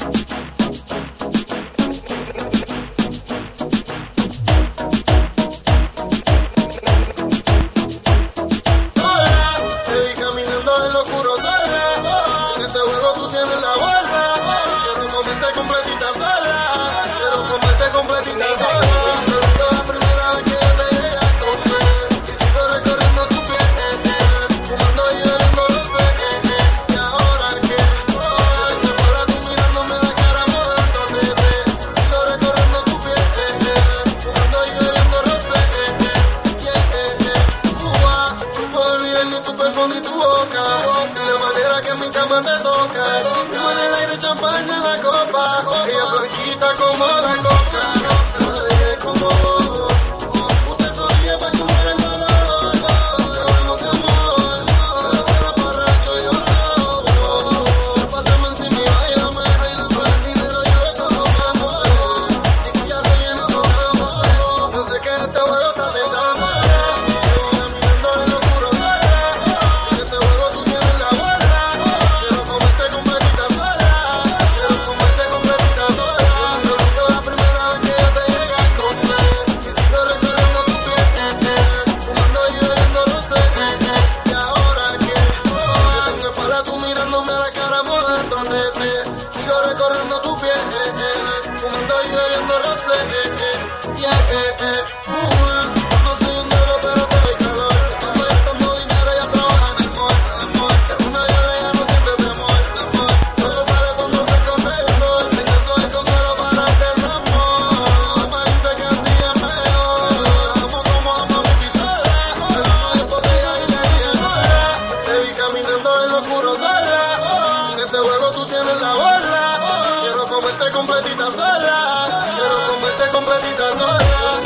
Completita sola, quiero comerte completita sola. La primera vez que yo te llegué a comer y sigo recorriendo tu piel, fumando y bebiendo rosé. Y ahora que me para tú mirándome la cara mojándote, sigo recorriendo tu piel, fumando y bebiendo rosé. No puedo olvidar ni tu cuerpo ni tu boca, ni la manera que en mi cama te tocas. Tú en el aire, champaña en la copa, ella blanquita como la coca. Nadie como vos, usted sonríe pa' comer el dolor. Hablamos de amor, pero se la borracho yo no. Pátame encima y bailame, por el dinero yo estoy jugando. Chiquilla se viene tocando, yo sé que este juego está tentando. Caminando en lo oscuro sola, en este juego tú tienes la bola. Quiero comerte completita sola, quiero comerte completita sola. La primera vez que yo te llegué a comer y sigo recorriendo tu piel, fumando y bebiendo rosé. Y ahora que tengo espalda tú mirándome a la cara mojándote, sigo recorriendo tu piel, fumando y bebiendo rosé. No soy un negro pero te doy calor. Si paso gastando dinero ella trabaja en el mall. Es una diabla, ella no siente temor. Solo sale cuando se esconde el sol. Dice soy consuelo para este desamor. Me dice que así es mejor. Amo como amo mi pistola. Hablamos de botella y le dije hola. Te vi caminando en lo oscuro sola. En este juego tú tienes la bola. Quiero comerte completita sola. Quiero comerte completita sola.